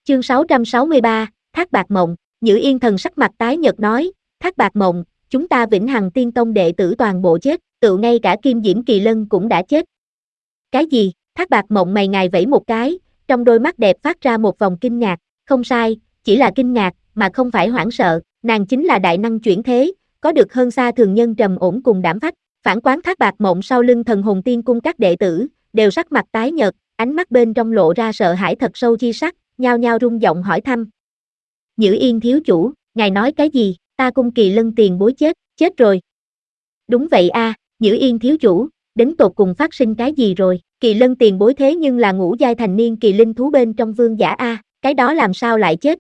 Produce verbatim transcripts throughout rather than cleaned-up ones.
Chương sáu trăm sáu mươi ba, Thác Bạt Mộng. Nhữ Yên Thần sắc mặt tái nhợt nói, Thác Bạt Mộng, chúng ta Vĩnh Hằng Tiên Tông đệ tử toàn bộ chết, tựu ngay cả Kim Diễm Kỳ Lân cũng đã chết. Cái gì? Thác Bạt Mộng mày ngài vẫy một cái, trong đôi mắt đẹp phát ra một vòng kinh ngạc, không sai, chỉ là kinh ngạc, mà không phải hoảng sợ, nàng chính là đại năng chuyển thế, có được hơn xa thường nhân trầm ổn cùng đảm phách. Phản quán Thác Bạt Mộng sau lưng Thần Hồn Tiên Cung các đệ tử, đều sắc mặt tái nhợt, ánh mắt bên trong lộ ra sợ hãi thật sâu chi sắc, nhao nhao rung giọng hỏi thăm. Nhữ Yên thiếu chủ, ngài nói cái gì? Ta Cung Kỳ Lân tiền bối chết, chết rồi. Đúng vậy a, à, Nhữ Yên thiếu chủ, đến tột cùng phát sinh cái gì rồi? Kỳ Lân tiền bối thế nhưng là ngũ giai thành niên kỳ linh thú bên trong vương giả a, à, cái đó làm sao lại chết?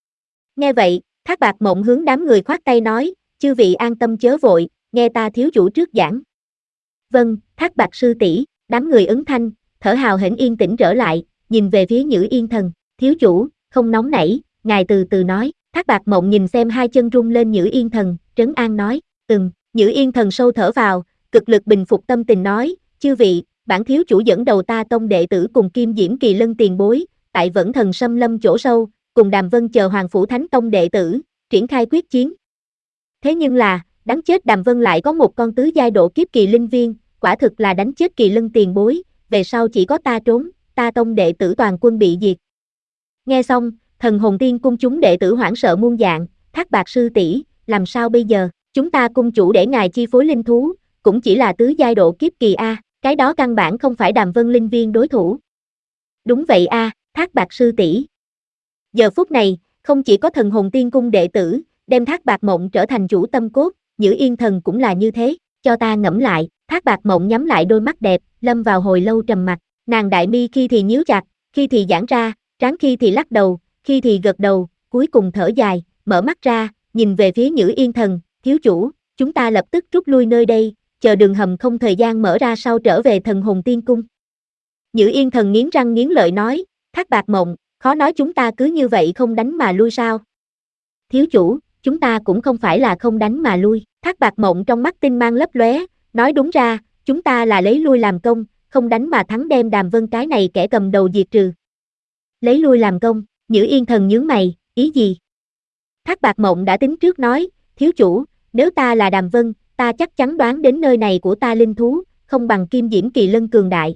Nghe vậy, Thác Bạt Mộng hướng đám người khoát tay nói, chư vị an tâm chớ vội, nghe ta thiếu chủ trước giảng. Vâng, Thác Bạt sư tỷ, đám người ứng thanh, thở hào hển yên tĩnh trở lại, nhìn về phía Nhữ Yên Thần, thiếu chủ, không nóng nảy, ngài từ từ nói. Thác Bạt Mộng nhìn xem hai chân rung lên Nhữ Yên Thần, trấn an nói, ừm. Nhữ Yên Thần sâu thở vào, cực lực bình phục tâm tình nói, chư vị, bản thiếu chủ dẫn đầu ta tông đệ tử cùng Kim Diễm Kỳ Lân tiền bối, tại Vẫn Thần Xâm Lâm chỗ sâu, cùng Đàm Vân chờ Hoàng Phủ Thánh Tông đệ tử, triển khai quyết chiến. Thế nhưng là, đáng chết Đàm Vân lại có một con tứ giai độ kiếp kỳ linh viên, quả thực là đánh chết Kỳ Lân tiền bối, về sau chỉ có ta trốn, ta tông đệ tử toàn quân bị diệt. Nghe xong, Thần Hồn Tiên Cung chúng đệ tử hoảng sợ muôn dạng, Thác Bạt sư tỷ, làm sao bây giờ? Chúng ta cung chủ để ngài chi phối linh thú, cũng chỉ là tứ giai độ kiếp kỳ a, cái đó căn bản không phải Đàm Vân linh viên đối thủ. Đúng vậy a, à, Thác Bạt sư tỷ. Giờ phút này, không chỉ có Thần Hồn Tiên Cung đệ tử, đem Thác Bạt Mộng trở thành chủ tâm cốt, Nhữ Yên Thần cũng là như thế, cho ta ngẫm lại. Thác Bạt Mộng nhắm lại đôi mắt đẹp, lâm vào hồi lâu trầm mặc, nàng đại mi khi thì nhíu chặt, khi thì giãn ra, trán khi thì lắc đầu, khi thì gật đầu, cuối cùng thở dài, mở mắt ra, nhìn về phía Nhữ Yên Thần, thiếu chủ, chúng ta lập tức rút lui nơi đây, chờ đường hầm không thời gian mở ra sau trở về Thần Hồn Tiên Cung. Nhữ Yên Thần nghiến răng nghiến lợi nói, Thác Bạt Mộng, khó nói chúng ta cứ như vậy không đánh mà lui sao? Thiếu chủ, chúng ta cũng không phải là không đánh mà lui. Thác Bạt Mộng trong mắt tinh mang lấp lóe, nói đúng ra, chúng ta là lấy lui làm công, không đánh mà thắng đem Đàm Vân cái này kẻ cầm đầu diệt trừ. Lấy lui làm công, Nhữ Yên Thần nhướng mày, ý gì? Thác Bạt Mộng đã tính trước nói, thiếu chủ, nếu ta là Đàm Vân, ta chắc chắn đoán đến nơi này của ta linh thú, không bằng Kim Diễm Kỳ Lân cường đại.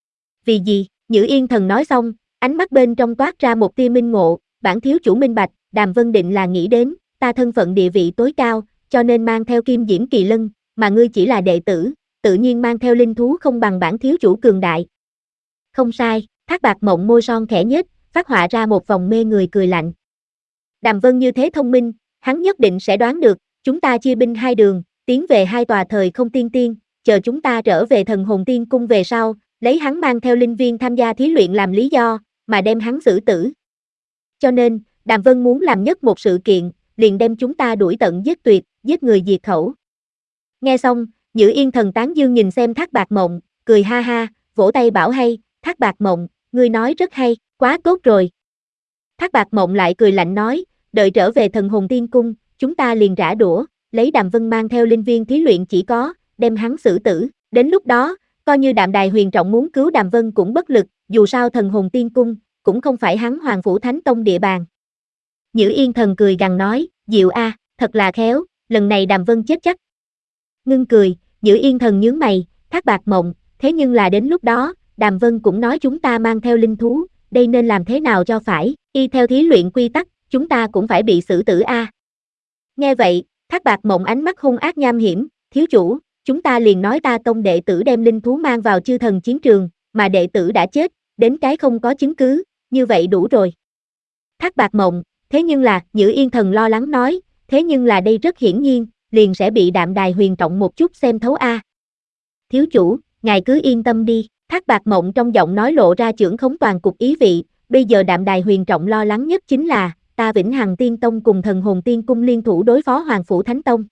Vì gì? Nhữ Yên Thần nói xong, ánh mắt bên trong toát ra một tia minh ngộ, bản thiếu chủ minh bạch, Đàm Vân định là nghĩ đến, ta thân phận địa vị tối cao, cho nên mang theo Kim Diễm Kỳ Lân, mà ngươi chỉ là đệ tử, tự nhiên mang theo linh thú không bằng bản thiếu chủ cường đại. Không sai, Thác Bạt Mộng môi son khẽ nhếch, phát họa ra một vòng mê người cười lạnh. Đàm Vân như thế thông minh, hắn nhất định sẽ đoán được, chúng ta chia binh hai đường, tiến về hai tòa thời không tiên tiên, chờ chúng ta trở về Thần Hồn Tiên Cung về sau, lấy hắn mang theo linh viên tham gia thí luyện làm lý do, mà đem hắn xử tử. Cho nên, Đàm Vân muốn làm nhất một sự kiện, liền đem chúng ta đuổi tận giết tuyệt, giết người diệt khẩu. Nghe xong, Nhữ Yên Thần tán dương nhìn xem Thác Bạt Mộng, cười ha ha, vỗ tay bảo hay, Thác Bạt Mộng, ngươi nói rất hay, quá tốt rồi. Thác Bạt Mộng lại cười lạnh nói, đợi trở về Thần Hồn Tiên Cung, chúng ta liền rã đũa, lấy Đàm Vân mang theo linh viên thí luyện chỉ có, đem hắn xử tử, đến lúc đó, coi như Đạm Đài Huyền Trọng muốn cứu Đàm Vân cũng bất lực, dù sao Thần Hồn Tiên Cung, cũng không phải hắn Hoàng Phủ Thánh Tông địa bàn. Nhữ Yên Thần cười gằn nói, diệu a, à, thật là khéo, lần này Đàm Vân chết chắc. Ngưng cười, Nhữ Yên Thần nhướng mày, Thác Bạt Mộng, thế nhưng là đến lúc đó, Đàm Vân cũng nói chúng ta mang theo linh thú, đây nên làm thế nào cho phải, y theo thí luyện quy tắc, chúng ta cũng phải bị xử tử a. À. Nghe vậy, Thác Bạt Mộng ánh mắt hung ác nham hiểm, thiếu chủ, chúng ta liền nói ta tông đệ tử đem linh thú mang vào chư thần chiến trường, mà đệ tử đã chết, đến cái không có chứng cứ, như vậy đủ rồi. Thác Bạt Mộng, thế nhưng là, Nhữ Yên Thần lo lắng nói, thế nhưng là đây rất hiển nhiên, liền sẽ bị Đạm Đài Huyền Trọng một chút xem thấu a. À. Thiếu chủ, ngài cứ yên tâm đi, Thác Bạt Mộng trong giọng nói lộ ra chưởng khống toàn cục ý vị, bây giờ Đạm Đài Huyền Trọng lo lắng nhất chính là, ta Vĩnh Hằng Tiên Tông cùng Thần Hồn Tiên Cung liên thủ đối phó Hoàng Phủ Thánh Tông.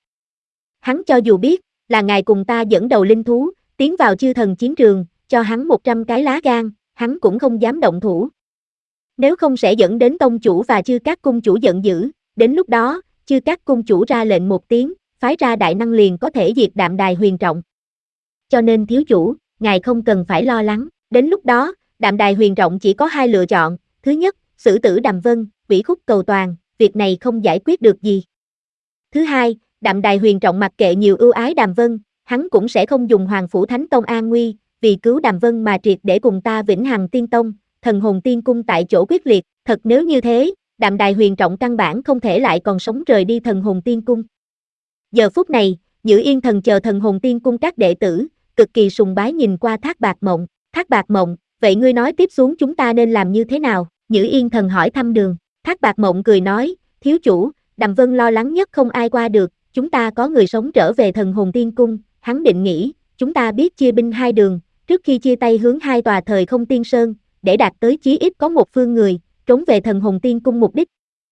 Hắn cho dù biết, là ngài cùng ta dẫn đầu linh thú, tiến vào chư thần chiến trường, cho hắn một trăm cái lá gan, hắn cũng không dám động thủ. Nếu không sẽ dẫn đến tông chủ và chư các cung chủ giận dữ, đến lúc đó, chư các cung chủ ra lệnh một tiếng, phái ra đại năng liền có thể diệt Đạm Đài Huyền Trọng. Cho nên thiếu chủ, ngài không cần phải lo lắng, đến lúc đó, Đạm Đài Huyền Trọng chỉ có hai lựa chọn, thứ nhất, xử tử Đàm Vân, ủy khúc cầu toàn, việc này không giải quyết được gì. Thứ hai, Đạm Đài Huyền Trọng mặc kệ nhiều ưu ái Đàm Vân, hắn cũng sẽ không dùng Hoàng Phủ Thánh Tông an nguy, vì cứu Đàm Vân mà triệt để cùng ta Vĩnh Hằng Tiên Tông, Thần Hồn Tiên Cung tại chỗ quyết liệt, thật nếu như thế, Đạm Đài Huyền Trọng căn bản không thể lại còn sống rời đi Thần Hồn Tiên Cung. Giờ phút này, Nhữ Yên Thần chờ Thần Hồn Tiên Cung các đệ tử, cực kỳ sùng bái nhìn qua Thác Bạt Mộng, Thác Bạt Mộng, vậy ngươi nói tiếp xuống chúng ta nên làm như thế nào? Nhữ Yên Thần hỏi thăm đường, Thác Bạt Mộng cười nói, thiếu chủ, Đàm Vân lo lắng nhất không ai qua được, chúng ta có người sống trở về Thần Hồn Tiên Cung, hắn định nghĩ, chúng ta biết chia binh hai đường, trước khi chia tay hướng hai tòa thời không tiên sơn, để đạt tới chí ít có một phương người, trốn về Thần Hồn Tiên Cung mục đích.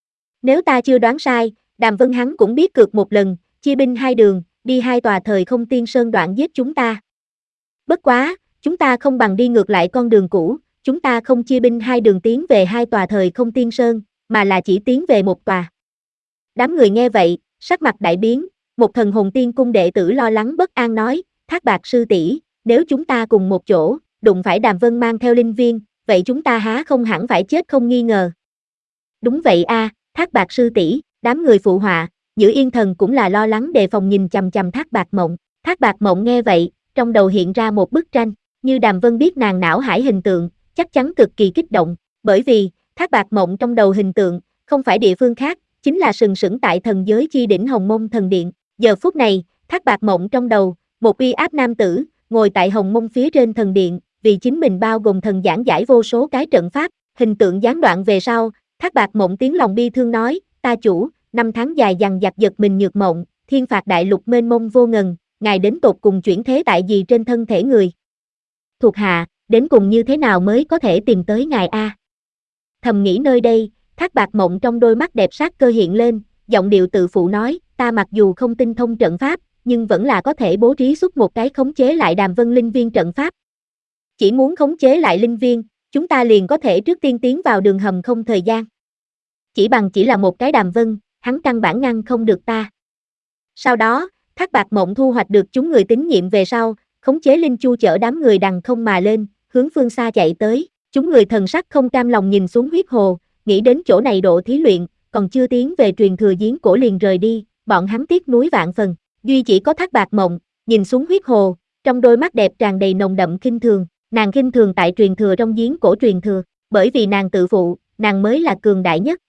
Nếu ta chưa đoán sai, Đàm Vân hắn cũng biết cược một lần, chia binh hai đường, đi hai tòa thời không tiên sơn đoạn giết chúng ta. Bất quá, chúng ta không bằng đi ngược lại con đường cũ, chúng ta không chia binh hai đường tiến về hai tòa thời không tiên sơn, mà là chỉ tiến về một tòa. Đám người nghe vậy, sắc mặt đại biến, một Thần Hồn Tiên Cung đệ tử lo lắng bất an nói, Thác Bạt sư tỷ, nếu chúng ta cùng một chỗ, đụng phải Đàm Vân mang theo linh viên, vậy chúng ta há không hẳn phải chết không nghi ngờ. Đúng vậy a, à, Thác Bạt sư tỷ, đám người phụ họa, Nhữ Yên Thần cũng là lo lắng đề phòng nhìn chằm chằm Thác Bạt Mộng. Thác Bạt Mộng nghe vậy, trong đầu hiện ra một bức tranh, như Đàm Vân biết nàng não hải hình tượng, chắc chắn cực kỳ kích động, bởi vì, Thác Bạt Mộng trong đầu hình tượng, không phải địa phương khác, chính là sừng sững tại thần giới chi đỉnh Hồng Mông Thần Điện. Giờ phút này, Thác Bạt Mộng trong đầu, một uy áp nam tử, ngồi tại Hồng Mông phía trên thần điện, vì chính mình bao gồm thần giảng giải vô số cái trận pháp, hình tượng gián đoạn về sau, Thác Bạt Mộng tiếng lòng bi thương nói, ta chủ, năm tháng dài dằng dặc giật mình nhược mộng, thiên phạt đại lục mênh mông vô ngần, ngài đến tột cùng chuyển thế tại gì trên thân thể người? Thuộc hạ, đến cùng như thế nào mới có thể tìm tới ngài a? Thầm nghĩ nơi đây, Thác Bạt Mộng trong đôi mắt đẹp sát cơ hiện lên, giọng điệu tự phụ nói, ta mặc dù không tinh thông trận pháp, nhưng vẫn là có thể bố trí xuất một cái khống chế lại Đàm Vân linh viên trận pháp. Chỉ muốn khống chế lại linh viên, chúng ta liền có thể trước tiên tiến vào đường hầm không thời gian. Chỉ bằng chỉ là một cái Đàm Vân, hắn căn bản ngăn không được ta. Sau đó, Thác Bạt Mộng thu hoạch được chúng người tín nhiệm về sau, khống chế linh chu chở đám người đằng không mà lên, hướng phương xa chạy tới. Chúng người thần sắc không cam lòng nhìn xuống huyết hồ, nghĩ đến chỗ này độ thí luyện, còn chưa tiến về truyền thừa giếng cổ liền rời đi, bọn hắn tiếc nuối vạn phần. Duy chỉ có Thác Bạt Mộng, nhìn xuống huyết hồ, trong đôi mắt đẹp tràn đầy nồng đậm khinh thường, nàng khinh thường tại truyền thừa trong giếng cổ truyền thừa, bởi vì nàng tự phụ, nàng mới là cường đại nhất.